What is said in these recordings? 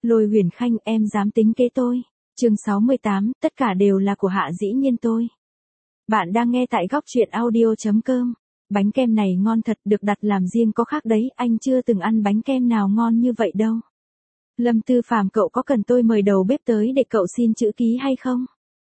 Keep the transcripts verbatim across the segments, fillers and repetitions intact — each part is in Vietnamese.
Lôi Huyền Khanh, em dám tính kế tôi. Chương sáu mươi tám, tất cả đều là của Hạ Dĩ Nhiên tôi. Bạn đang nghe tại góc truyện audio chấm com. Bánh kem này ngon thật, được đặt làm riêng có khác đấy, anh chưa từng ăn bánh kem nào ngon như vậy đâu. Lâm Tư Phàm, cậu có cần tôi mời đầu bếp tới để cậu xin chữ ký hay không?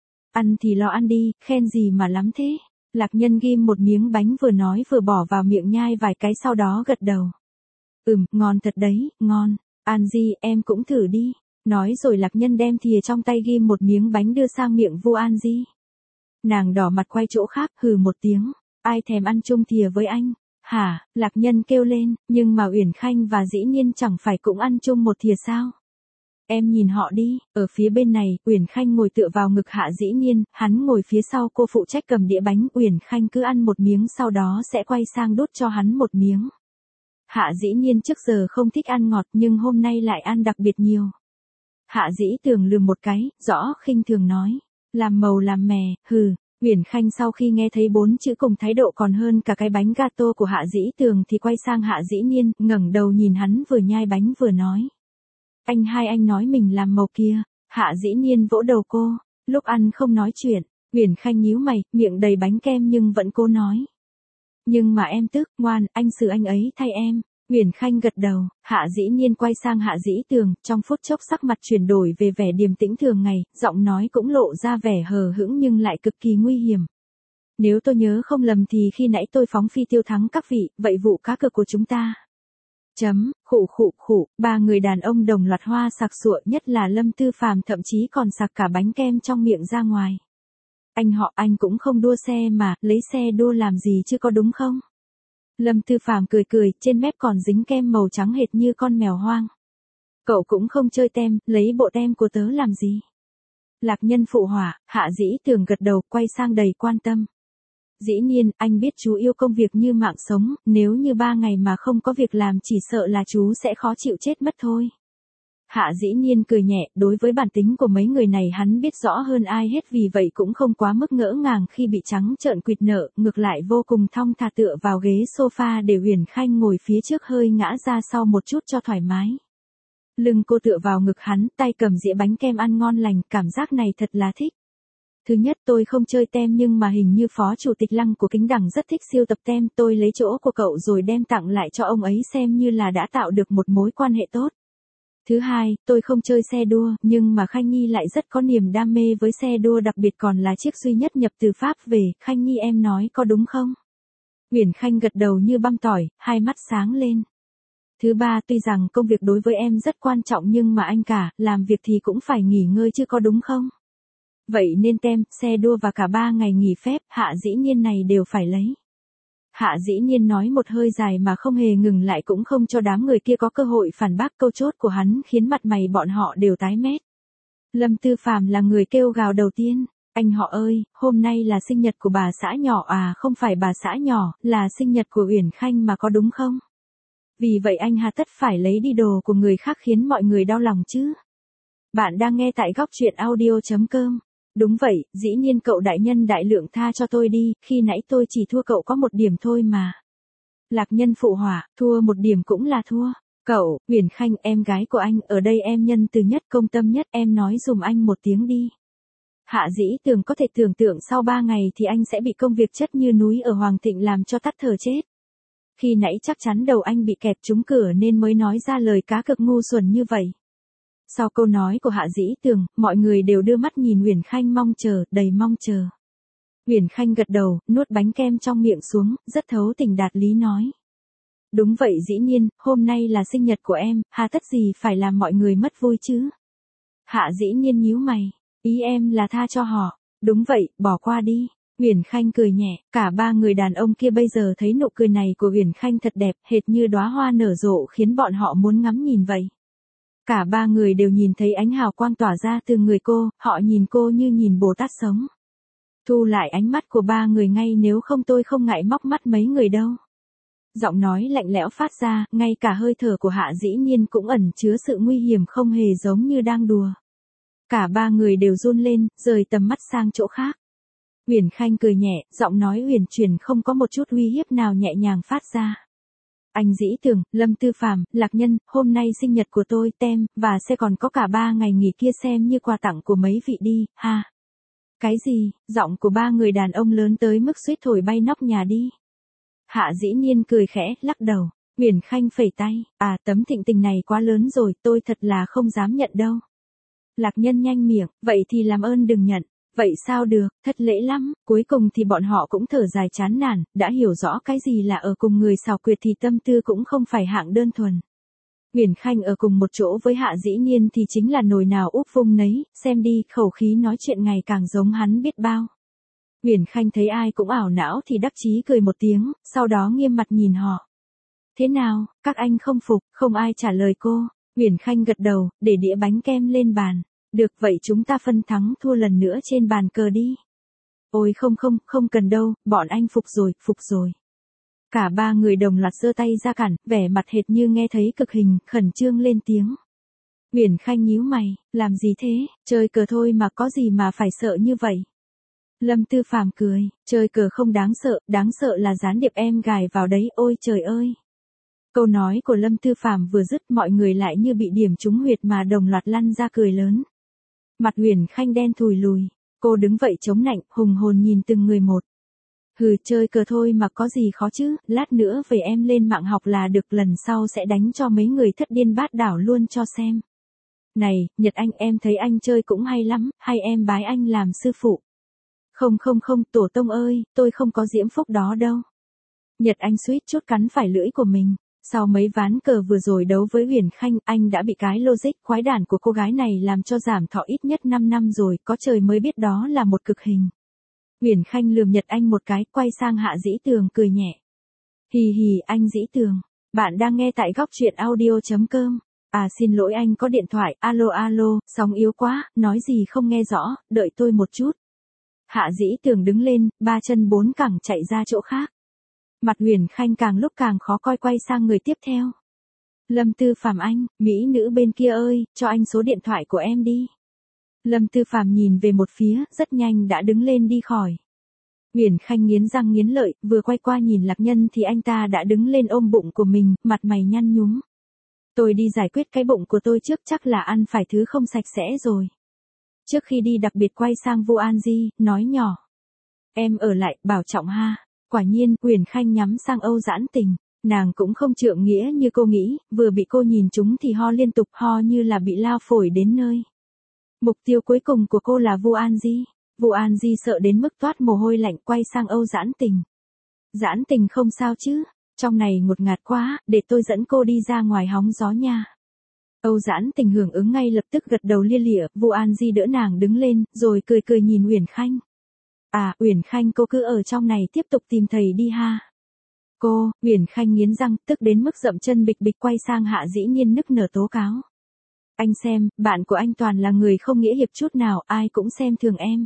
Ăn thì lo ăn đi, khen gì mà lắm thế. Lạc Nhân ghim một miếng bánh vừa nói vừa bỏ vào miệng nhai vài cái sau đó gật đầu. Ừm, ngon thật đấy, ngon. An Di, em cũng thử đi. Nói rồi Lạc Nhân đem thìa trong tay ghim một miếng bánh đưa sang miệng Vu An Di. Nàng đỏ mặt quay chỗ khác, hừ một tiếng. Ai thèm ăn chung thìa với anh? Hả? Lạc Nhân kêu lên, nhưng mà Uyển Khanh và Dĩ Nhiên chẳng phải cũng ăn chung một thìa sao? Em nhìn họ đi, ở phía bên này, Uyển Khanh ngồi tựa vào ngực Hạ Dĩ Nhiên, hắn ngồi phía sau cô phụ trách cầm đĩa bánh, Uyển Khanh cứ ăn một miếng sau đó sẽ quay sang đút cho hắn một miếng. Hạ Dĩ Nhiên trước giờ không thích ăn ngọt nhưng hôm nay lại ăn đặc biệt nhiều. Hạ Dĩ Tường lườm một cái, rõ khinh thường nói, làm màu làm mè, hừ. Uyển Khanh sau khi nghe thấy bốn chữ cùng thái độ còn hơn cả cái bánh gato của Hạ Dĩ Tường thì quay sang Hạ Dĩ Nhiên, ngẩng đầu nhìn hắn vừa nhai bánh vừa nói. Anh hai anh nói mình làm màu kia. Hạ Dĩ Nhiên vỗ đầu cô, lúc ăn không nói chuyện. Uyển Khanh nhíu mày, miệng đầy bánh kem nhưng vẫn cố nói. Nhưng mà em tức, ngoan, anh xử anh ấy thay em. Uyển Khanh gật đầu, Hạ Dĩ Nhiên quay sang Hạ Dĩ Tường, trong phút chốc sắc mặt chuyển đổi về vẻ điềm tĩnh thường ngày, giọng nói cũng lộ ra vẻ hờ hững nhưng lại cực kỳ nguy hiểm. Nếu tôi nhớ không lầm thì khi nãy tôi phóng phi tiêu thắng các vị, vậy vụ cá cược của chúng ta. Chấm, khụ khụ khụ, ba người đàn ông đồng loạt hoa sặc sụa, nhất là Lâm Tư Phàm thậm chí còn sặc cả bánh kem trong miệng ra ngoài. Anh họ anh cũng không đua xe mà, lấy xe đua làm gì chứ có đúng không? Lâm Tư Phàm cười cười, trên mép còn dính kem màu trắng hệt như con mèo hoang. Cậu cũng không chơi tem, lấy bộ tem của tớ làm gì? Lạc Nhân phụ họa, Hạ Dĩ Tường gật đầu, quay sang đầy quan tâm. Dĩ Nhiên, anh biết chú yêu công việc như mạng sống, nếu như ba ngày mà không có việc làm chỉ sợ là chú sẽ khó chịu chết mất thôi. Hạ Dĩ Nhiên cười nhẹ, đối với bản tính của mấy người này hắn biết rõ hơn ai hết, vì vậy cũng không quá mức ngỡ ngàng khi bị trắng trợn quỵt nợ, ngược lại vô cùng thong thả tựa vào ghế sofa để Uyển Khanh ngồi phía trước hơi ngã ra sau một chút cho thoải mái. Lưng cô tựa vào ngực hắn, tay cầm dĩa bánh kem ăn ngon lành, cảm giác này thật là thích. Thứ nhất, tôi không chơi tem nhưng mà hình như Phó Chủ tịch Lăng của Kính Đằng rất thích siêu tập tem, tôi lấy chỗ của cậu rồi đem tặng lại cho ông ấy xem như là đã tạo được một mối quan hệ tốt. Thứ hai, tôi không chơi xe đua, nhưng mà Khanh Nhi lại rất có niềm đam mê với xe đua, đặc biệt còn là chiếc duy nhất nhập từ Pháp về, Khanh Nhi em nói có đúng không? Uyển Khanh gật đầu như băm tỏi, hai mắt sáng lên. Thứ ba, tuy rằng công việc đối với em rất quan trọng nhưng mà anh cả, làm việc thì cũng phải nghỉ ngơi chứ có đúng không? Vậy nên tem, xe đua và cả ba ngày nghỉ phép, Hạ Dĩ Nhiên này đều phải lấy. Hạ Dĩ Nhiên nói một hơi dài mà không hề ngừng lại, cũng không cho đám người kia có cơ hội phản bác câu chốt của hắn, khiến mặt mày bọn họ đều tái mét. Lâm Tư Phàm là người kêu gào đầu tiên, anh họ ơi, hôm nay là sinh nhật của bà xã nhỏ à, không phải bà xã nhỏ, là sinh nhật của Uyển Khanh mà có đúng không? Vì vậy anh hà tất phải lấy đi đồ của người khác khiến mọi người đau lòng chứ? Bạn đang nghe tại góc truyện audio chấm com. Đúng vậy, dĩ nhiên cậu đại nhân đại lượng tha cho tôi đi, khi nãy tôi chỉ thua cậu có một điểm thôi mà. Lạc Nhân phụ họa, thua một điểm cũng là thua. Cậu, Uyển Khanh, em gái của anh, ở đây em nhân từ nhất, công tâm nhất, em nói dùm anh một tiếng đi. Hạ Dĩ Tường có thể tưởng tượng sau ba ngày thì anh sẽ bị công việc chất như núi ở Hoàng Thịnh làm cho tắt thở chết. Khi nãy chắc chắn đầu anh bị kẹp trúng cửa nên mới nói ra lời cá cược ngu xuẩn như vậy. Sau câu nói của Hạ Dĩ Tường, mọi người đều đưa mắt nhìn Uyển Khanh mong chờ, đầy mong chờ. Uyển Khanh gật đầu, nuốt bánh kem trong miệng xuống, rất thấu tình đạt lý nói. Đúng vậy Dĩ Nhiên, hôm nay là sinh nhật của em, hà tất gì phải làm mọi người mất vui chứ? Hạ Dĩ Nhiên nhíu mày, ý em là tha cho họ. Đúng vậy, bỏ qua đi. Uyển Khanh cười nhẹ, cả ba người đàn ông kia bây giờ thấy nụ cười này của Uyển Khanh thật đẹp, hệt như đóa hoa nở rộ khiến bọn họ muốn ngắm nhìn vậy. Cả ba người đều nhìn thấy ánh hào quang tỏa ra từ người cô, họ nhìn cô như nhìn Bồ Tát sống. Thu lại ánh mắt của ba người ngay, nếu không tôi không ngại móc mắt mấy người đâu. Giọng nói lạnh lẽo phát ra, ngay cả hơi thở của Hạ Dĩ Nhiên cũng ẩn chứa sự nguy hiểm, không hề giống như đang đùa. Cả ba người đều run lên, rời tầm mắt sang chỗ khác. Uyển Khanh cười nhẹ, giọng nói uyển chuyển không có một chút uy hiếp nào, nhẹ nhàng phát ra. Anh Dĩ Tường, Lâm Tư Phàm, Lạc Nhân, hôm nay sinh nhật của tôi, tem, và sẽ còn có cả ba ngày nghỉ kia xem như quà tặng của mấy vị đi, ha. Cái gì, giọng của ba người đàn ông lớn tới mức suýt thổi bay nóc nhà đi. Hạ Dĩ Nhiên cười khẽ, lắc đầu. Uyển Khanh phẩy tay, à tấm thịnh tình này quá lớn rồi, tôi thật là không dám nhận đâu. Lạc Nhân nhanh miệng, vậy thì làm ơn đừng nhận. Vậy sao được, thất lễ lắm, cuối cùng thì bọn họ cũng thở dài chán nản, đã hiểu rõ cái gì là ở cùng người xảo quyệt thì tâm tư cũng không phải hạng đơn thuần. Uyển Khanh ở cùng một chỗ với Hạ Dĩ Nhiên thì chính là nồi nào úp vung nấy, xem đi, khẩu khí nói chuyện ngày càng giống hắn biết bao. Uyển Khanh thấy ai cũng ảo não thì đắc chí cười một tiếng, sau đó nghiêm mặt nhìn họ. Thế nào, các anh không phục, không ai trả lời cô. Uyển Khanh gật đầu, để đĩa bánh kem lên bàn. Được vậy chúng ta phân thắng thua lần nữa trên bàn cờ đi. Ôi không không, không cần đâu, bọn anh phục rồi, phục rồi. Cả ba người đồng loạt giơ tay ra cản, vẻ mặt hệt như nghe thấy cực hình, khẩn trương lên tiếng. Uyển Khanh nhíu mày, làm gì thế, chơi cờ thôi mà có gì mà phải sợ như vậy. Lâm Tư Phàm cười, chơi cờ không đáng sợ, đáng sợ là gián điệp em gài vào đấy, ôi trời ơi. Câu nói của Lâm Tư Phàm vừa dứt mọi người lại như bị điểm trúng huyệt mà đồng loạt lăn ra cười lớn. Mặt Uyển Khanh đen thùi lùi, cô đứng vậy chống nạnh, hùng hồn nhìn từng người một. Hừ, chơi cờ thôi mà có gì khó chứ, lát nữa về em lên mạng học là được, lần sau sẽ đánh cho mấy người thất điên bát đảo luôn cho xem. Này, Nhật Anh, em thấy anh chơi cũng hay lắm, hay em bái anh làm sư phụ. Không không không, tổ tông ơi, tôi không có diễm phúc đó đâu. Nhật Anh suýt chút cắn phải lưỡi của mình. Sau mấy ván cờ vừa rồi đấu với Uyển Khanh, anh đã bị cái logic khoái đản của cô gái này làm cho giảm thọ ít nhất năm năm rồi, có trời mới biết đó là một cực hình. Uyển Khanh lườm Nhật Anh một cái, quay sang Hạ Dĩ Tường cười nhẹ. Hì hì, anh Dĩ Tường, bạn đang nghe tại góc truyện audio chấm com. À xin lỗi anh có điện thoại, alo alo, sóng yếu quá, nói gì không nghe rõ, đợi tôi một chút. Hạ Dĩ Tường đứng lên, ba chân bốn cẳng chạy ra chỗ khác. Mặt Uyển Khanh càng lúc càng khó coi, quay sang người tiếp theo. Lâm Tư Phàm anh, mỹ nữ bên kia ơi, cho anh số điện thoại của em đi. Lâm Tư Phàm nhìn về một phía, rất nhanh đã đứng lên đi khỏi. Uyển Khanh nghiến răng nghiến lợi, vừa quay qua nhìn Lạc Nhân thì anh ta đã đứng lên ôm bụng của mình, mặt mày nhăn nhúm. Tôi đi giải quyết cái bụng của tôi trước, chắc là ăn phải thứ không sạch sẽ rồi. Trước khi đi đặc biệt quay sang Vu An Di, nói nhỏ. Em ở lại, bảo trọng ha. Quả nhiên, Uyển Khanh nhắm sang Âu Giãn Tình. Nàng cũng không trượng nghĩa như cô nghĩ, vừa bị cô nhìn trúng thì ho liên tục, ho như là bị lao phổi đến nơi. Mục tiêu cuối cùng của cô là Vu An Di. Vu An Di sợ đến mức toát mồ hôi lạnh, quay sang Âu Giãn Tình. Giãn Tình không sao chứ, trong này ngột ngạt quá, để tôi dẫn cô đi ra ngoài hóng gió nha. Âu Giãn Tình hưởng ứng ngay lập tức gật đầu lia lịa, Vu An Di đỡ nàng đứng lên, rồi cười cười nhìn Uyển Khanh. À, Uyển Khanh cô cứ ở trong này tiếp tục tìm thầy đi ha. Cô, Uyển Khanh nghiến răng, tức đến mức dậm chân bịch bịch, quay sang Hạ Dĩ Nhiên nức nở tố cáo. Anh xem, bạn của anh toàn là người không nghĩa hiệp chút nào, ai cũng xem thường em.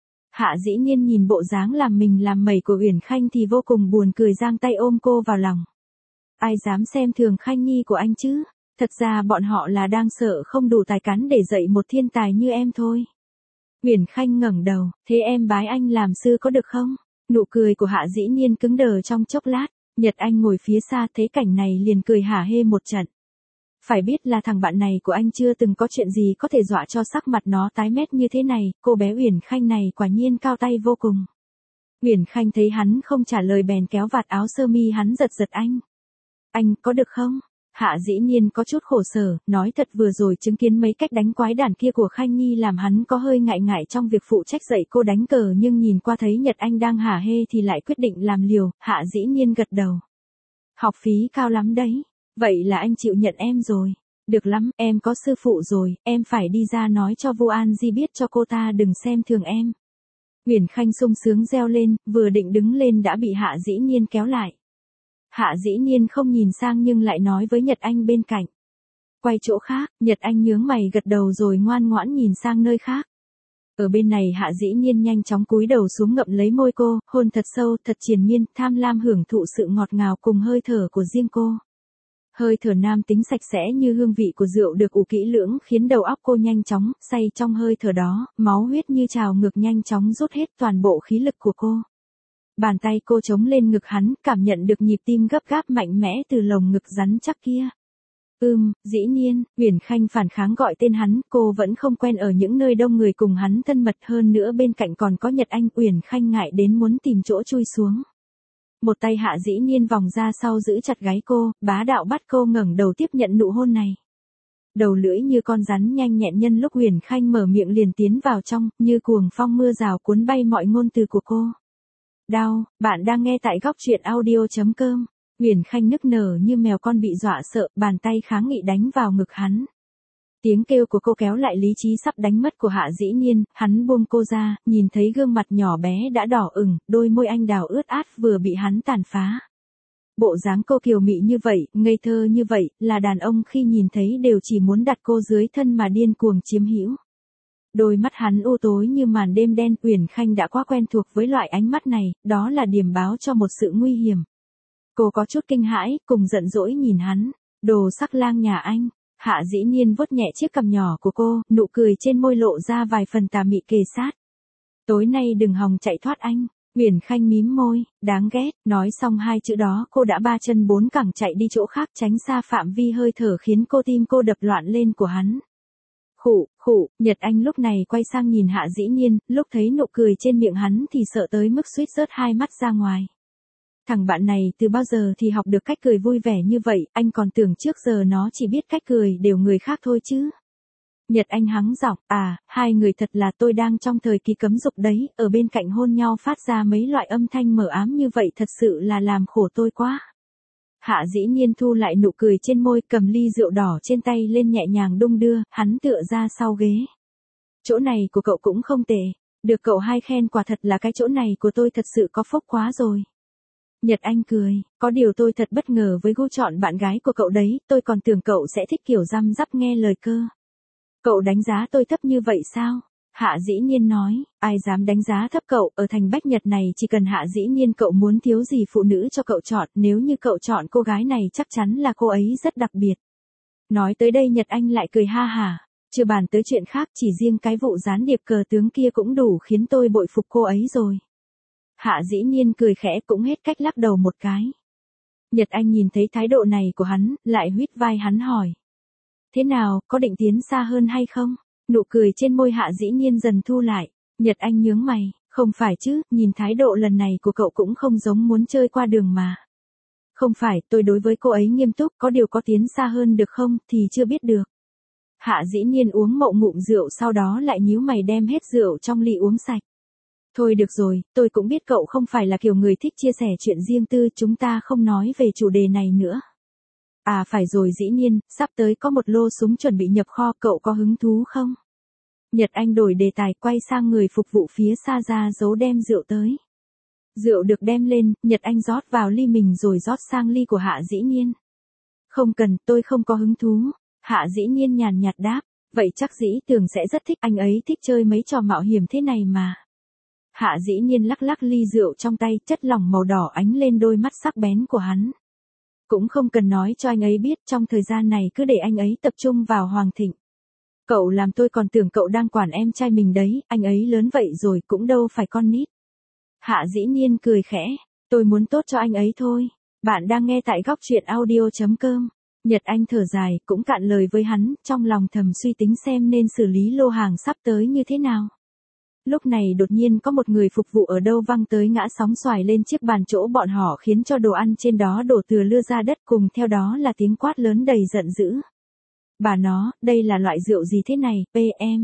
Hạ Dĩ Nhiên nhìn bộ dáng làm mình làm mẩy của Uyển Khanh thì vô cùng buồn cười, giang tay ôm cô vào lòng. Ai dám xem thường Khanh nhi của anh chứ? Thật ra bọn họ là đang sợ không đủ tài cán để dạy một thiên tài như em thôi. Uyển Khanh ngẩng đầu, thế em bái anh làm sư có được không? Nụ cười của Hạ Dĩ Nhiên cứng đờ trong chốc lát, Nhật Anh ngồi phía xa thấy cảnh này liền cười hả hê một trận. Phải biết là thằng bạn này của anh chưa từng có chuyện gì có thể dọa cho sắc mặt nó tái mét như thế này, cô bé Uyển Khanh này quả nhiên cao tay vô cùng. Uyển Khanh thấy hắn không trả lời bèn kéo vạt áo sơ mi hắn giật giật anh. Anh có được không? Hạ Dĩ Nhiên có chút khổ sở, nói thật vừa rồi chứng kiến mấy cách đánh quái đản kia của Khanh Nhi làm hắn có hơi ngại ngại trong việc phụ trách dạy cô đánh cờ, nhưng nhìn qua thấy Nhật Anh đang hả hê thì lại quyết định làm liều. Hạ Dĩ Nhiên gật đầu. Học phí cao lắm đấy, vậy là anh chịu nhận em rồi. Được lắm, em có sư phụ rồi, em phải đi ra nói cho Vu An Di biết cho cô ta đừng xem thường em. Uyển Khanh sung sướng reo lên, vừa định đứng lên đã bị Hạ Dĩ Nhiên kéo lại. Hạ Dĩ Nhiên không nhìn sang nhưng lại nói với Nhật Anh bên cạnh. Quay chỗ khác, Nhật Anh nhướng mày gật đầu rồi ngoan ngoãn nhìn sang nơi khác. Ở bên này Hạ Dĩ Nhiên nhanh chóng cúi đầu xuống ngậm lấy môi cô, hôn thật sâu, thật triền miên, tham lam hưởng thụ sự ngọt ngào cùng hơi thở của riêng cô. Hơi thở nam tính sạch sẽ như hương vị của rượu được ủ kỹ lưỡng khiến đầu óc cô nhanh chóng, say trong hơi thở đó, máu huyết như trào ngược nhanh chóng rút hết toàn bộ khí lực của cô. Bàn tay cô chống lên ngực hắn, cảm nhận được nhịp tim gấp gáp mạnh mẽ từ lồng ngực rắn chắc kia. Ừm, dĩ nhiên, Uyển Khanh phản kháng gọi tên hắn, cô vẫn không quen ở những nơi đông người cùng hắn thân mật, hơn nữa bên cạnh còn có Nhật Anh. Uyển Khanh ngại đến muốn tìm chỗ chui xuống. Một tay Hạ Dĩ Nhiên vòng ra sau giữ chặt gáy cô, bá đạo bắt cô ngẩng đầu tiếp nhận nụ hôn này. Đầu lưỡi như con rắn nhanh nhẹn, nhân lúc Uyển Khanh mở miệng liền tiến vào trong, như cuồng phong mưa rào cuốn bay mọi ngôn từ của cô. Đau, bạn đang nghe tại góc truyện audio chấm com. Uyển Khanh nức nở như mèo con bị dọa sợ, bàn tay kháng nghị đánh vào ngực hắn. Tiếng kêu của cô kéo lại lý trí sắp đánh mất của Hạ Dĩ Nhiên, hắn buông cô ra, nhìn thấy gương mặt nhỏ bé đã đỏ ửng, đôi môi anh đào ướt át vừa bị hắn tàn phá. Bộ dáng cô kiều mị như vậy, ngây thơ như vậy, là đàn ông khi nhìn thấy đều chỉ muốn đặt cô dưới thân mà điên cuồng chiếm hữu. Đôi mắt hắn u tối như màn đêm đen, Uyển Khanh đã quá quen thuộc với loại ánh mắt này, đó là điểm báo cho một sự nguy hiểm. Cô có chút kinh hãi, cùng giận dỗi nhìn hắn, đồ sắc lang nhà anh. Hạ Dĩ Nhiên vuốt nhẹ chiếc cằm nhỏ của cô, nụ cười trên môi lộ ra vài phần tà mị kề sát. Tối nay đừng hòng chạy thoát anh. Uyển Khanh mím môi, đáng ghét, nói xong hai chữ đó cô đã ba chân bốn cẳng chạy đi chỗ khác tránh xa phạm vi hơi thở khiến cô tim cô đập loạn lên của hắn. Khụ, khụ, Nhật Anh lúc này quay sang nhìn Hạ Dĩ Nhiên, lúc thấy nụ cười trên miệng hắn thì sợ tới mức suýt rớt hai mắt ra ngoài. Thằng bạn này từ bao giờ thì học được cách cười vui vẻ như vậy, anh còn tưởng trước giờ nó chỉ biết cách cười đều người khác thôi chứ. Nhật Anh hắng giọng, à, hai người thật là tôi đang trong thời kỳ cấm dục đấy, ở bên cạnh hôn nhau phát ra mấy loại âm thanh mờ ám như vậy thật sự là làm khổ tôi quá. Hạ Dĩ Nhiên thu lại nụ cười trên môi, cầm ly rượu đỏ trên tay lên nhẹ nhàng đung đưa, hắn tựa ra sau ghế. Chỗ này của cậu cũng không tệ, được cậu hai khen quả thật là cái chỗ này của tôi thật sự có phúc quá rồi. Nhật Anh cười, có điều tôi thật bất ngờ với gu chọn bạn gái của cậu đấy, tôi còn tưởng cậu sẽ thích kiểu răm rắp nghe lời cơ. Cậu đánh giá tôi thấp như vậy sao? Hạ Dĩ Nhiên nói, ai dám đánh giá thấp cậu, ở thành Bách Nhật này chỉ cần Hạ Dĩ Nhiên cậu muốn thiếu gì phụ nữ cho cậu chọn, nếu như cậu chọn cô gái này chắc chắn là cô ấy rất đặc biệt. Nói tới đây Nhật Anh lại cười ha hả, chưa bàn tới chuyện khác, chỉ riêng cái vụ gián điệp cờ tướng kia cũng đủ khiến tôi bội phục cô ấy rồi. Hạ Dĩ Nhiên cười khẽ cũng hết cách lắc đầu một cái. Nhật Anh nhìn thấy thái độ này của hắn, lại huýt vai hắn hỏi. Thế nào, có định tiến xa hơn hay không? Nụ cười trên môi Hạ Dĩ Nhiên dần thu lại. Nhật Anh nhướng mày, không phải chứ, nhìn thái độ lần này của cậu cũng không giống muốn chơi qua đường mà. Không phải, tôi đối với cô ấy nghiêm túc, có điều có tiến xa hơn được không, thì chưa biết được. Hạ Dĩ Nhiên uống mậu ngụm rượu sau đó lại nhíu mày đem hết rượu trong ly uống sạch. Thôi được rồi, tôi cũng biết cậu không phải là kiểu người thích chia sẻ chuyện riêng tư, chúng ta không nói về chủ đề này nữa. À phải rồi Dĩ Nhiên, sắp tới có một lô súng chuẩn bị nhập kho, cậu có hứng thú không? Nhật Anh đổi đề tài, quay sang người phục vụ phía xa ra giấu đem rượu tới. Rượu được đem lên, Nhật Anh rót vào ly mình rồi rót sang ly của Hạ Dĩ Nhiên. Không cần, tôi không có hứng thú. Hạ Dĩ Nhiên nhàn nhạt đáp, vậy chắc Dĩ Tường sẽ rất thích, anh ấy thích chơi mấy trò mạo hiểm thế này mà. Hạ Dĩ Nhiên lắc lắc ly rượu trong tay, chất lỏng màu đỏ ánh lên đôi mắt sắc bén của hắn. Cũng không cần nói cho anh ấy biết, trong thời gian này cứ để anh ấy tập trung vào Hoàng Thịnh. Cậu làm tôi còn tưởng cậu đang quản em trai mình đấy, anh ấy lớn vậy rồi cũng đâu phải con nít. Hạ Dĩ Nhiên cười khẽ, tôi muốn tốt cho anh ấy thôi. Bạn đang nghe tại góc truyện audio chấm com. Nhật Anh thở dài, cũng cạn lời với hắn, trong lòng thầm suy tính xem nên xử lý lô hàng sắp tới như thế nào. Lúc này đột nhiên có một người phục vụ ở đâu văng tới ngã sóng xoài lên chiếc bàn chỗ bọn họ khiến cho đồ ăn trên đó đổ từa lưa ra đất, cùng theo đó là tiếng quát lớn đầy giận dữ. Bà nó, đây là loại rượu gì thế này, pê em?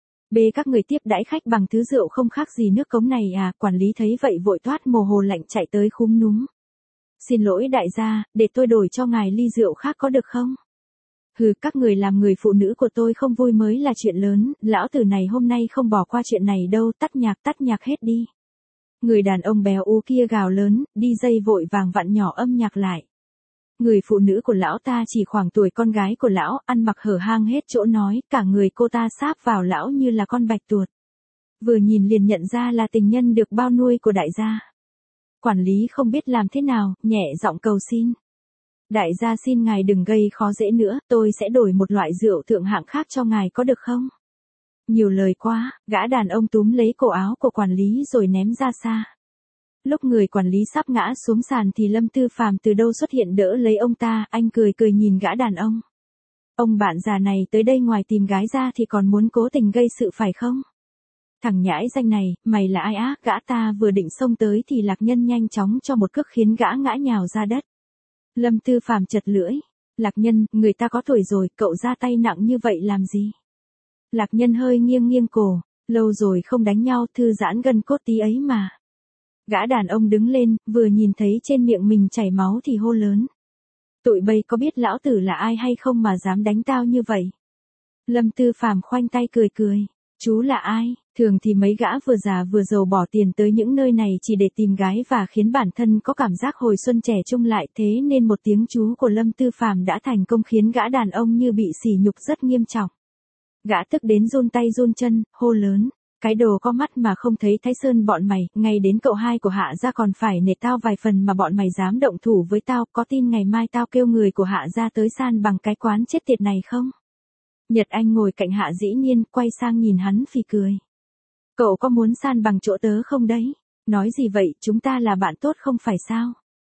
B các người tiếp đãi khách bằng thứ rượu không khác gì nước cống này à, quản lý thấy vậy vội toát mồ hôi lạnh chạy tới khúm núm. Xin lỗi đại gia, để tôi đổi cho ngài ly rượu khác có được không? Hừ, các người làm người phụ nữ của tôi không vui mới là chuyện lớn, lão tử này hôm nay không bỏ qua chuyện này đâu, tắt nhạc tắt nhạc hết đi. Người đàn ông béo ú kia gào lớn, đi dây vội vàng vặn nhỏ âm nhạc lại. Người phụ nữ của lão ta chỉ khoảng tuổi con gái của lão, ăn mặc hở hang hết chỗ nói, cả người cô ta sáp vào lão như là con bạch tuột. Vừa nhìn liền nhận ra là tình nhân được bao nuôi của đại gia. Quản lý không biết làm thế nào, nhẹ giọng cầu xin. Đại gia xin ngài đừng gây khó dễ nữa, tôi sẽ đổi một loại rượu thượng hạng khác cho ngài có được không? Nhiều lời quá, gã đàn ông túm lấy cổ áo của quản lý rồi ném ra xa. Lúc người quản lý sắp ngã xuống sàn thì Lâm Tư Phàm từ đâu xuất hiện đỡ lấy ông ta, anh cười cười nhìn gã đàn ông. Ông bạn già này tới đây ngoài tìm gái ra thì còn muốn cố tình gây sự phải không? Thằng nhãi danh này, mày là ai á? Gã ta vừa định xông tới thì Lạc Nhân nhanh chóng cho một cước khiến gã ngã nhào ra đất. Lâm Tư Phàm chật lưỡi. Lạc Nhân, người ta có tuổi rồi, cậu ra tay nặng như vậy làm gì? Lạc Nhân hơi nghiêng nghiêng cổ, lâu rồi không đánh nhau, thư giãn gân cốt tí ấy mà. Gã đàn ông đứng lên, vừa nhìn thấy trên miệng mình chảy máu thì hô lớn. Tụi bay có biết lão tử là ai hay không mà dám đánh tao như vậy? Lâm Tư Phàm khoanh tay cười cười. Chú là ai? Thường thì mấy gã vừa già vừa giàu bỏ tiền tới những nơi này chỉ để tìm gái và khiến bản thân có cảm giác hồi xuân trẻ trung lại, thế nên một tiếng chú của Lâm Tư Phàm đã thành công khiến gã đàn ông như bị sỉ nhục rất nghiêm trọng. Gã tức đến run tay run chân, hô lớn. Cái đồ có mắt mà không thấy Thái Sơn bọn mày, ngay đến cậu hai của Hạ gia còn phải nể tao vài phần mà bọn mày dám động thủ với tao, có tin ngày mai tao kêu người của Hạ gia tới san bằng cái quán chết tiệt này không? Nhật Anh ngồi cạnh Hạ Dĩ Nhiên, quay sang nhìn hắn phì cười. Cậu có muốn san bằng chỗ tớ không đấy? Nói gì vậy, chúng ta là bạn tốt không phải sao?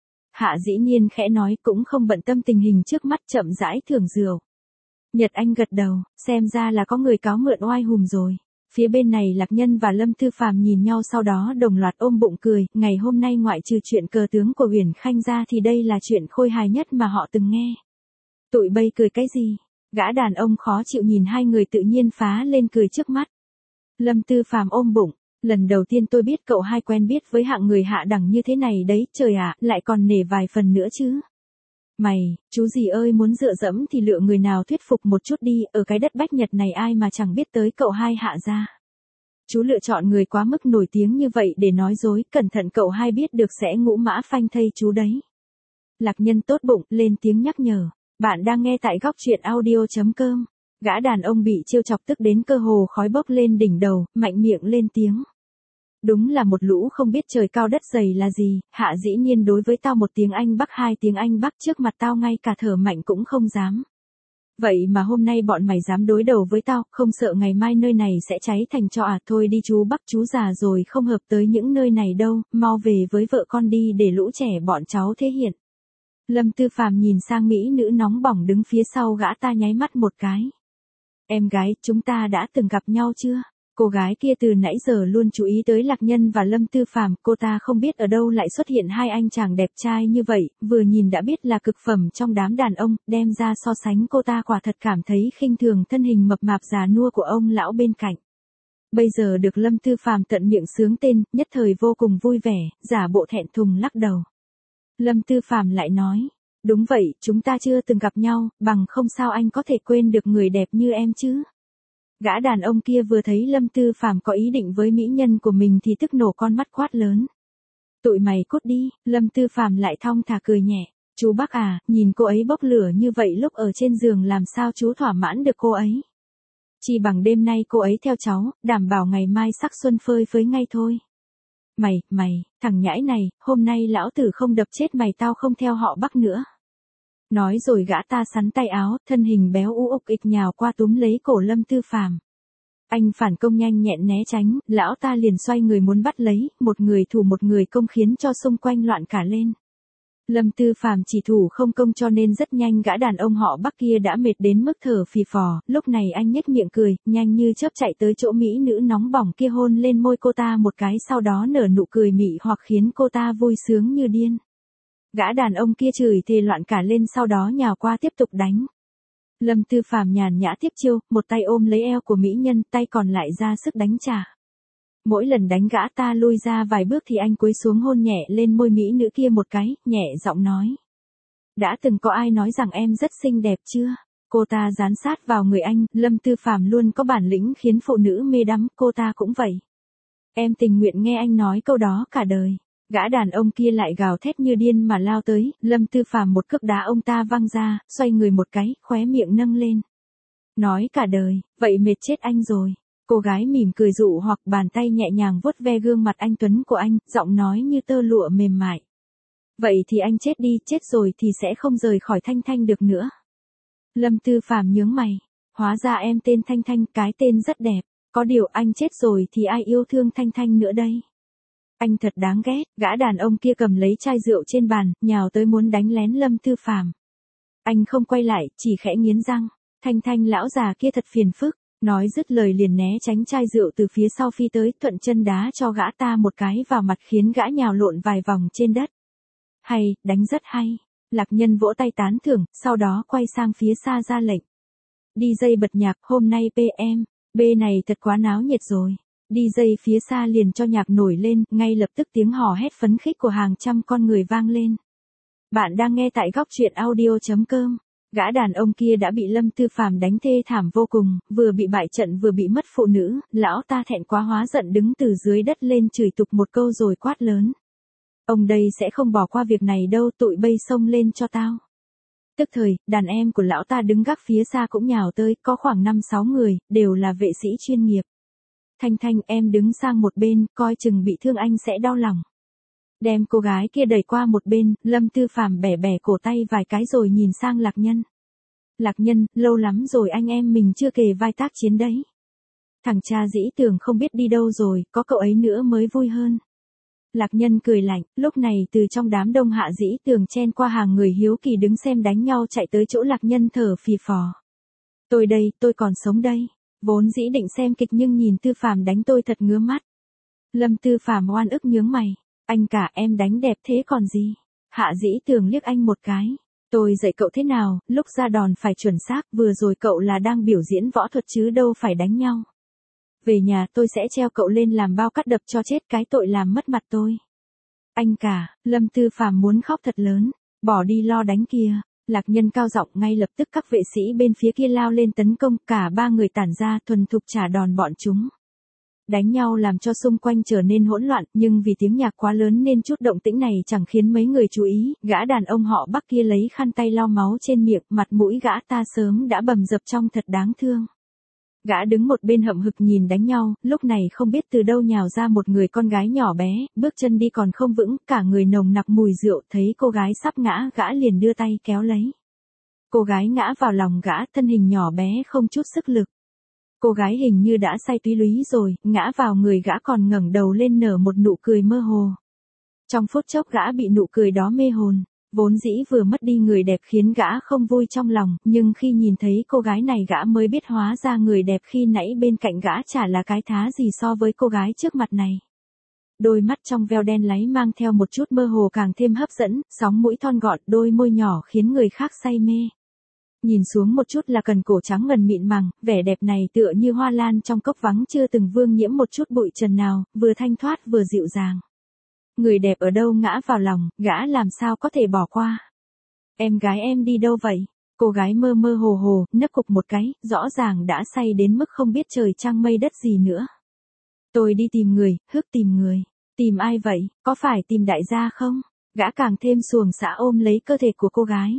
Hạ Dĩ Nhiên khẽ nói, cũng không bận tâm tình hình trước mắt, chậm rãi thưởng rượu. Nhật Anh gật đầu, xem ra là có người cáo mượn oai hùm rồi. Phía bên này Lạc Nhân và Lâm Tư Phàm nhìn nhau sau đó đồng loạt ôm bụng cười, ngày hôm nay ngoại trừ chuyện cờ tướng của Uyển Khanh ra thì đây là chuyện khôi hài nhất mà họ từng nghe. Tụi bay cười cái gì? Gã đàn ông khó chịu nhìn hai người tự nhiên phá lên cười trước mắt. Lâm Tư Phàm ôm bụng, lần đầu tiên tôi biết cậu hai quen biết với hạng người hạ đẳng như thế này đấy, trời ạ, lại còn nể vài phần nữa chứ. Mày, chú gì ơi, muốn dựa dẫm thì lựa người nào thuyết phục một chút đi, ở cái đất Bách Nhật này ai mà chẳng biết tới cậu hai Hạ gia. Chú lựa chọn người quá mức nổi tiếng như vậy để nói dối, cẩn thận cậu hai biết được sẽ ngũ mã phanh thây chú đấy. Lạc Nhân tốt bụng, lên tiếng nhắc nhở. Bạn đang nghe tại góc truyện audio chấm com. Gã đàn ông bị trêu chọc tức đến cơ hồ khói bốc lên đỉnh đầu, mạnh miệng lên tiếng. Đúng là một lũ không biết trời cao đất dày là gì, Hạ Dĩ Nhiên đối với tao một tiếng Anh Bắc hai tiếng Anh Bắc trước mặt tao ngay cả thở mạnh cũng không dám. Vậy mà hôm nay bọn mày dám đối đầu với tao, không sợ ngày mai nơi này sẽ cháy thành tro à? Thôi đi chú Bắc, chú già rồi không hợp tới những nơi này đâu, mau về với vợ con đi để lũ trẻ bọn cháu thể hiện. Lâm Tư Phàm nhìn sang mỹ nữ nóng bỏng đứng phía sau gã ta nháy mắt một cái. Em gái, chúng ta đã từng gặp nhau chưa? Cô gái kia từ nãy giờ luôn chú ý tới Lạc Nhân và Lâm Tư Phàm, cô ta không biết ở đâu lại xuất hiện hai anh chàng đẹp trai như vậy, vừa nhìn đã biết là cực phẩm trong đám đàn ông, đem ra so sánh cô ta quả thật cảm thấy khinh thường thân hình mập mạp già nua của ông lão bên cạnh. Bây giờ được Lâm Tư Phàm tận miệng xướng tên, nhất thời vô cùng vui vẻ, giả bộ thẹn thùng lắc đầu. Lâm Tư Phàm lại nói, đúng vậy, chúng ta chưa từng gặp nhau, bằng không sao anh có thể quên được người đẹp như em chứ? Gã đàn ông kia vừa thấy Lâm Tư Phàm có ý định với mỹ nhân của mình thì tức nổ con mắt quát lớn. Tụi mày cút đi, Lâm Tư Phàm lại thong thả cười nhẹ. Chú Bắc à, nhìn cô ấy bốc lửa như vậy lúc ở trên giường làm sao chú thỏa mãn được cô ấy? Chỉ bằng đêm nay cô ấy theo cháu, đảm bảo ngày mai sắc xuân phơi phới ngay thôi. Mày, mày, thằng nhãi này, hôm nay lão tử không đập chết mày tao không theo họ Bắc nữa. Nói rồi gã ta sắn tay áo, thân hình béo u ục ịch nhào qua túm lấy cổ Lâm Tư Phàm. Anh phản công nhanh nhẹn né tránh, lão ta liền xoay người muốn bắt lấy, một người thủ một người công khiến cho xung quanh loạn cả lên. Lâm Tư Phàm chỉ thủ không công cho nên rất nhanh gã đàn ông họ Bắc kia đã mệt đến mức thở phì phò, lúc này anh nhếch miệng cười, nhanh như chớp chạy tới chỗ mỹ nữ nóng bỏng kia hôn lên môi cô ta một cái sau đó nở nụ cười mị hoặc khiến cô ta vui sướng như điên. Gã đàn ông kia chửi thề loạn cả lên sau đó nhào qua tiếp tục đánh. Lâm Tư Phàm nhàn nhã tiếp chiêu, một tay ôm lấy eo của mỹ nhân, tay còn lại ra sức đánh trả. Mỗi lần đánh gã ta lui ra vài bước thì anh cúi xuống hôn nhẹ lên môi mỹ nữ kia một cái, nhẹ giọng nói. Đã từng có ai nói rằng em rất xinh đẹp chưa? Cô ta dán sát vào người anh, Lâm Tư Phàm luôn có bản lĩnh khiến phụ nữ mê đắm, cô ta cũng vậy. Em tình nguyện nghe anh nói câu đó cả đời. Gã đàn ông kia lại gào thét như điên mà lao tới, Lâm Tư Phàm một cước đá ông ta văng ra, xoay người một cái, khóe miệng nâng lên. Nói cả đời, vậy mệt chết anh rồi. Cô gái mỉm cười dụ hoặc bàn tay nhẹ nhàng vuốt ve gương mặt anh tuấn của anh, giọng nói như tơ lụa mềm mại. Vậy thì anh chết đi, chết rồi thì sẽ không rời khỏi Thanh Thanh được nữa. Lâm Tư Phàm nhướng mày, hóa ra em tên Thanh Thanh, cái tên rất đẹp, có điều anh chết rồi thì ai yêu thương Thanh Thanh nữa đây? Anh thật đáng ghét, gã đàn ông kia cầm lấy chai rượu trên bàn, nhào tới muốn đánh lén Lâm Tư Phàm. Anh không quay lại, chỉ khẽ nghiến răng. Thanh Thanh lão già kia thật phiền phức, nói dứt lời liền né tránh chai rượu từ phía sau phi tới, thuận chân đá cho gã ta một cái vào mặt khiến gã nhào lộn vài vòng trên đất. Hay, đánh rất hay. Lạc Nhân vỗ tay tán thưởng, sau đó quay sang phía xa ra lệnh. đi jây bật nhạc, hôm nay pê em, B này thật quá náo nhiệt rồi. đi jây phía xa liền cho nhạc nổi lên, ngay lập tức tiếng hò hét phấn khích của hàng trăm con người vang lên. Bạn đang nghe tại góc truyện audio chấm com. Gã đàn ông kia đã bị Lâm Tư Phàm đánh thê thảm vô cùng, vừa bị bại trận vừa bị mất phụ nữ, lão ta thẹn quá hóa giận đứng từ dưới đất lên chửi tục một câu rồi quát lớn. Ông đây sẽ không bỏ qua việc này đâu, tụi bay xông lên cho tao. Tức thời, đàn em của lão ta đứng gác phía xa cũng nhào tới, có khoảng năm sáu người, đều là vệ sĩ chuyên nghiệp. Thanh Thanh, em đứng sang một bên, coi chừng bị thương anh sẽ đau lòng. Đem cô gái kia đẩy qua một bên, Lâm Tư Phàm bẻ bẻ cổ tay vài cái rồi nhìn sang Lạc Nhân. Lạc Nhân, lâu lắm rồi anh em mình chưa kề vai tác chiến đấy. Thằng cha dĩ tưởng không biết đi đâu rồi, có cậu ấy nữa mới vui hơn. Lạc Nhân cười lạnh, lúc này từ trong đám đông Hạ Dĩ Tường chen qua hàng người hiếu kỳ đứng xem đánh nhau chạy tới chỗ Lạc Nhân thở phì phò. Tôi đây, tôi còn sống đây. Vốn dĩ định xem kịch nhưng nhìn Tư Phàm đánh tôi thật ngứa mắt. Lâm Tư Phàm oan ức nhướng mày. Anh cả em đánh đẹp thế còn gì? Hạ Dĩ Tường liếc anh một cái. Tôi dạy cậu thế nào, lúc ra đòn phải chuẩn xác, vừa rồi cậu là đang biểu diễn võ thuật chứ đâu phải đánh nhau. Về nhà tôi sẽ treo cậu lên làm bao cắt đập cho chết cái tội làm mất mặt tôi. Anh cả, Lâm Tư Phàm muốn khóc thật lớn. Bỏ đi lo đánh kia. Lạc Nhân cao giọng, ngay lập tức các vệ sĩ bên phía kia lao lên tấn công, cả ba người tản ra thuần thục trả đòn bọn chúng. Đánh nhau làm cho xung quanh trở nên hỗn loạn, nhưng vì tiếng nhạc quá lớn nên chút động tĩnh này chẳng khiến mấy người chú ý, gã đàn ông họ Bắc kia lấy khăn tay lau máu trên miệng, mặt mũi gã ta sớm đã bầm dập trông thật đáng thương. Gã đứng một bên hậm hực nhìn đánh nhau, lúc này không biết từ đâu nhào ra một người con gái nhỏ bé, bước chân đi còn không vững, cả người nồng nặc mùi rượu, thấy cô gái sắp ngã, gã liền đưa tay kéo lấy. Cô gái ngã vào lòng gã, thân hình nhỏ bé không chút sức lực. Cô gái hình như đã say túy lúy rồi, ngã vào người gã còn ngẩng đầu lên nở một nụ cười mơ hồ. Trong phút chốc gã bị nụ cười đó mê hồn, vốn dĩ vừa mất đi người đẹp khiến gã không vui trong lòng, nhưng khi nhìn thấy cô gái này gã mới biết hóa ra người đẹp khi nãy bên cạnh gã chả là cái thá gì so với cô gái trước mặt này. Đôi mắt trong veo đen láy mang theo một chút mơ hồ càng thêm hấp dẫn, sóng mũi thon gọn, đôi môi nhỏ khiến người khác say mê. Nhìn xuống một chút là cần cổ trắng ngần mịn màng, vẻ đẹp này tựa như hoa lan trong cốc vắng chưa từng vương nhiễm một chút bụi trần nào, vừa thanh thoát vừa dịu dàng. Người đẹp ở đâu ngã vào lòng, gã làm sao có thể bỏ qua. Em gái em đi đâu vậy? Cô gái mơ mơ hồ hồ, nấc cục một cái, rõ ràng đã say đến mức không biết trời trăng mây đất gì nữa. Tôi đi tìm người, hức tìm người. Tìm ai vậy, có phải tìm đại gia không? Gã càng thêm xuồng xã ôm lấy cơ thể của cô gái.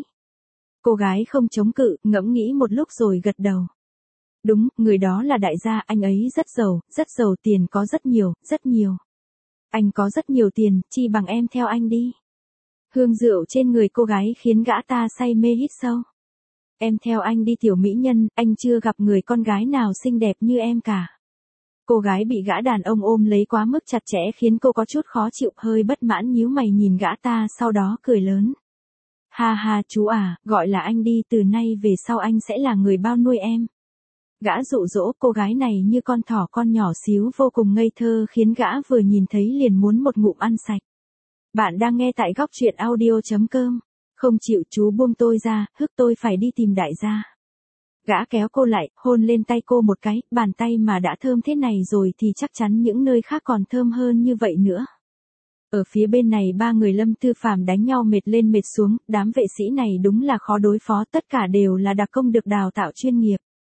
Cô gái không chống cự, ngẫm nghĩ một lúc rồi gật đầu. Đúng, người đó là đại gia, anh ấy rất giàu, rất giàu, tiền có rất nhiều, rất nhiều. Anh có rất nhiều tiền, chi bằng em theo anh đi. Hương rượu trên người cô gái khiến gã ta say mê hít sâu. Em theo anh đi tiểu mỹ nhân, anh chưa gặp người con gái nào xinh đẹp như em cả. Cô gái bị gã đàn ông ôm lấy quá mức chặt chẽ khiến cô có chút khó chịu, hơi bất mãn nhíu mày nhìn gã ta, sau đó cười lớn. Ha ha chú à, gọi là anh đi, từ nay về sau anh sẽ là người bao nuôi em. Gã dụ dỗ cô gái này như con thỏ con nhỏ xíu vô cùng ngây thơ khiến gã vừa nhìn thấy liền muốn một ngụm ăn sạch. Bạn đang nghe tại góc truyện audio chấm com. Không chịu chú buông tôi ra, hức tôi phải đi tìm đại gia. Gã kéo cô lại, hôn lên tay cô một cái, bàn tay mà đã thơm thế này rồi thì chắc chắn những nơi khác còn thơm hơn như vậy nữa. Ở phía bên này ba người Lâm Tư Phàm đánh nhau mệt lên mệt xuống, đám vệ sĩ này đúng là khó đối phó, tất cả đều là đặc công được đào tạo chuyên nghiệp.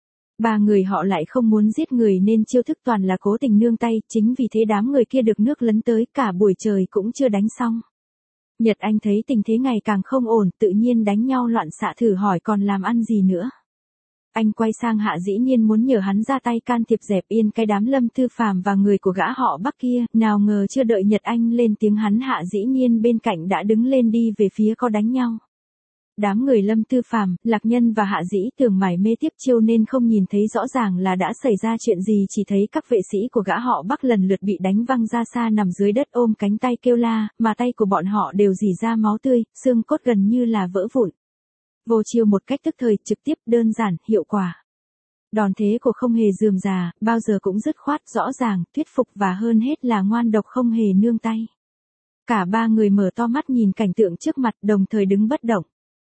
Ba người họ lại không muốn giết người nên chiêu thức toàn là cố tình nương tay, chính vì thế đám người kia được nước lấn tới cả buổi trời cũng chưa đánh xong. Nhật Anh thấy tình thế ngày càng không ổn, tự nhiên đánh nhau loạn xạ thử hỏi còn làm ăn gì nữa. Anh quay sang Hạ Dĩ Nhiên muốn nhờ hắn ra tay can thiệp dẹp yên cái đám Lâm Tư Phàm và người của gã họ Bắc kia, nào ngờ chưa đợi Nhật Anh lên tiếng hắn Hạ Dĩ Nhiên bên cạnh đã đứng lên đi về phía có đánh nhau. Đám người Lâm Tư Phàm, Lạc Nhân và Hạ Dĩ Tường mải mê tiếp chiêu nên không nhìn thấy rõ ràng là đã xảy ra chuyện gì, chỉ thấy các vệ sĩ của gã họ Bắc lần lượt bị đánh văng ra xa nằm dưới đất ôm cánh tay kêu la, mà tay của bọn họ đều rỉ ra máu tươi, xương cốt gần như là vỡ vụn. Vô chiêu một cách tức thời, trực tiếp, đơn giản, hiệu quả. Đòn thế của không hề rườm rà, bao giờ cũng dứt khoát, rõ ràng, thuyết phục và hơn hết là ngoan độc không hề nương tay. Cả ba người mở to mắt nhìn cảnh tượng trước mặt, đồng thời đứng bất động.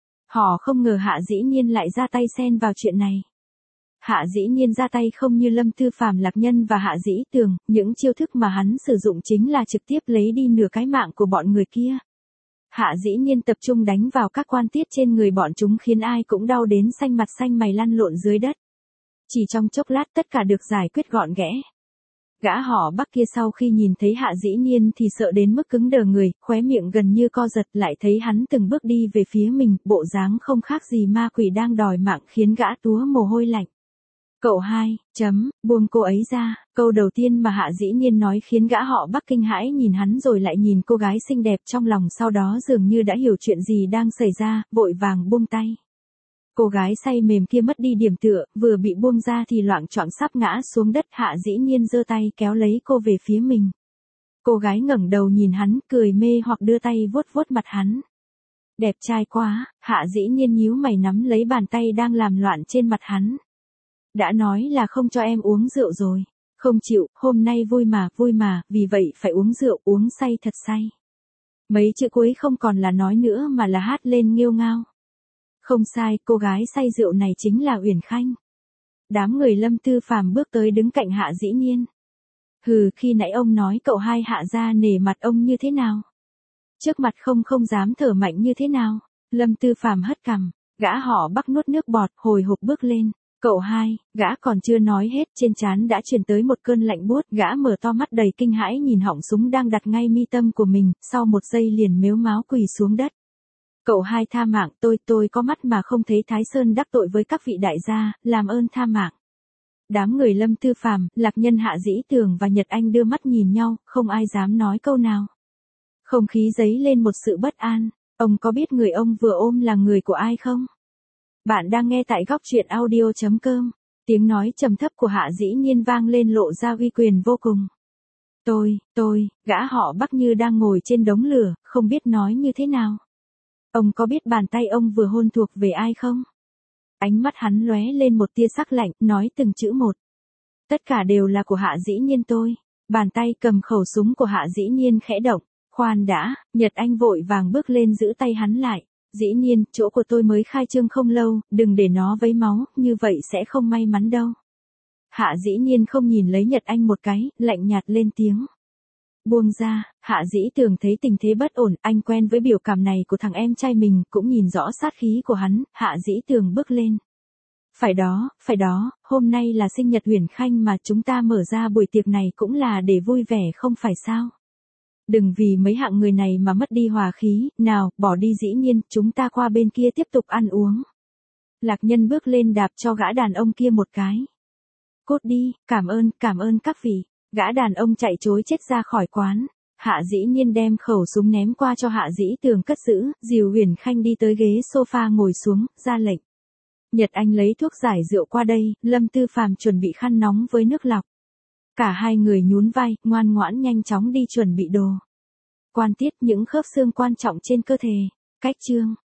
Họ không ngờ Hạ Dĩ Nhiên lại ra tay xen vào chuyện này. Hạ Dĩ Nhiên ra tay không như Lâm Tư Phàm, Lạc Nhân và Hạ Dĩ Tường, những chiêu thức mà hắn sử dụng chính là trực tiếp lấy đi nửa cái mạng của bọn người kia. Hạ Dĩ Nhiên tập trung đánh vào các quan tiết trên người bọn chúng khiến ai cũng đau đến xanh mặt xanh mày lăn lộn dưới đất. Chỉ trong chốc lát tất cả được giải quyết gọn ghẽ. Gã họ Bắc kia sau khi nhìn thấy Hạ Dĩ Nhiên thì sợ đến mức cứng đờ người, khóe miệng gần như co giật, lại thấy hắn từng bước đi về phía mình, bộ dáng không khác gì ma quỷ đang đòi mạng khiến gã túa mồ hôi lạnh. Cậu hai, chấm, buông cô ấy ra, câu đầu tiên mà Hạ Dĩ Nhiên nói khiến gã họ Bắc kinh hãi nhìn hắn rồi lại nhìn cô gái xinh đẹp trong lòng, sau đó dường như đã hiểu chuyện gì đang xảy ra, vội vàng buông tay. Cô gái say mềm kia mất đi điểm tựa, vừa bị buông ra thì loạng choạng sắp ngã xuống đất. Hạ Dĩ Nhiên giơ tay kéo lấy cô về phía mình. Cô gái ngẩng đầu nhìn hắn, cười mê hoặc đưa tay vuốt vuốt mặt hắn. Đẹp trai quá, Hạ Dĩ Nhiên nhíu mày nắm lấy bàn tay đang làm loạn trên mặt hắn. Đã nói là không cho em uống rượu rồi. Không chịu, hôm nay vui mà, vui mà, vì vậy phải uống rượu, uống say thật say. Mấy chữ cuối không còn là nói nữa mà là hát lên nghêu ngao. Không sai, cô gái say rượu này chính là Uyển Khanh. Đám người Lâm Tư Phàm bước tới đứng cạnh Hạ Dĩ Nhiên. Hừ, khi nãy ông nói cậu hai Hạ ra nể mặt ông như thế nào? Trước mặt không không dám thở mạnh như thế nào? Lâm Tư Phàm hất cằm, gã họ Bắc nuốt nước bọt, hồi hộp bước lên. Cậu hai, gã còn chưa nói hết, trên trán đã truyền tới một cơn lạnh buốt, gã mở to mắt đầy kinh hãi nhìn họng súng đang đặt ngay mi tâm của mình, sau một giây liền mếu máo quỳ xuống đất. Cậu hai tha mạng, tôi, tôi có mắt mà không thấy Thái Sơn đắc tội với các vị đại gia, làm ơn tha mạng. Đám người Lâm Tư Phàm, Lạc Nhân, Hạ Dĩ Tường và Nhật Anh đưa mắt nhìn nhau, không ai dám nói câu nào. Không khí dấy lên một sự bất an, ông có biết người ông vừa ôm là người của ai không? Bạn đang nghe tại góc truyện audio chấm com, tiếng nói trầm thấp của Hạ Dĩ Nhiên vang lên lộ ra uy quyền vô cùng. Tôi, tôi, gã họ Bắc như đang ngồi trên đống lửa, không biết nói như thế nào. Ông có biết bàn tay ông vừa hôn thuộc về ai không? Ánh mắt hắn lóe lên một tia sắc lạnh, nói từng chữ một. Tất cả đều là của Hạ Dĩ Nhiên tôi. Bàn tay cầm khẩu súng của Hạ Dĩ Nhiên khẽ động. Khoan đã, Nhật Anh vội vàng bước lên giữ tay hắn lại. Dĩ Nhiên, chỗ của tôi mới khai trương không lâu, đừng để nó vấy máu, như vậy sẽ không may mắn đâu. Hạ Dĩ Nhiên không nhìn lấy Nhật Anh một cái, lạnh nhạt lên tiếng. Buông ra, Hạ Dĩ Tường thấy tình thế bất ổn, anh quen với biểu cảm này của thằng em trai mình, cũng nhìn rõ sát khí của hắn, Hạ Dĩ Tường bước lên. Phải đó, phải đó, hôm nay là sinh nhật Uyển Khanh mà chúng ta mở ra buổi tiệc này cũng là để vui vẻ không phải sao? Đừng vì mấy hạng người này mà mất đi hòa khí, nào, bỏ đi. Dĩ Nhiên, chúng ta qua bên kia tiếp tục ăn uống. Lạc Nhân bước lên đạp cho gã đàn ông kia một cái. Cút đi, cảm ơn, cảm ơn các vị. Gã đàn ông chạy trối chết ra khỏi quán. Hạ Dĩ Nhiên đem khẩu súng ném qua cho Hạ Dĩ Tường cất giữ, dìu Uyển Khanh đi tới ghế sofa ngồi xuống, ra lệnh. Nhật Anh lấy thuốc giải rượu qua đây, Lâm Tư Phàm chuẩn bị khăn nóng với nước lọc. Cả hai người nhún vai, ngoan ngoãn nhanh chóng đi chuẩn bị đồ. Quan tiết, những khớp xương quan trọng trên cơ thể. Cách chương.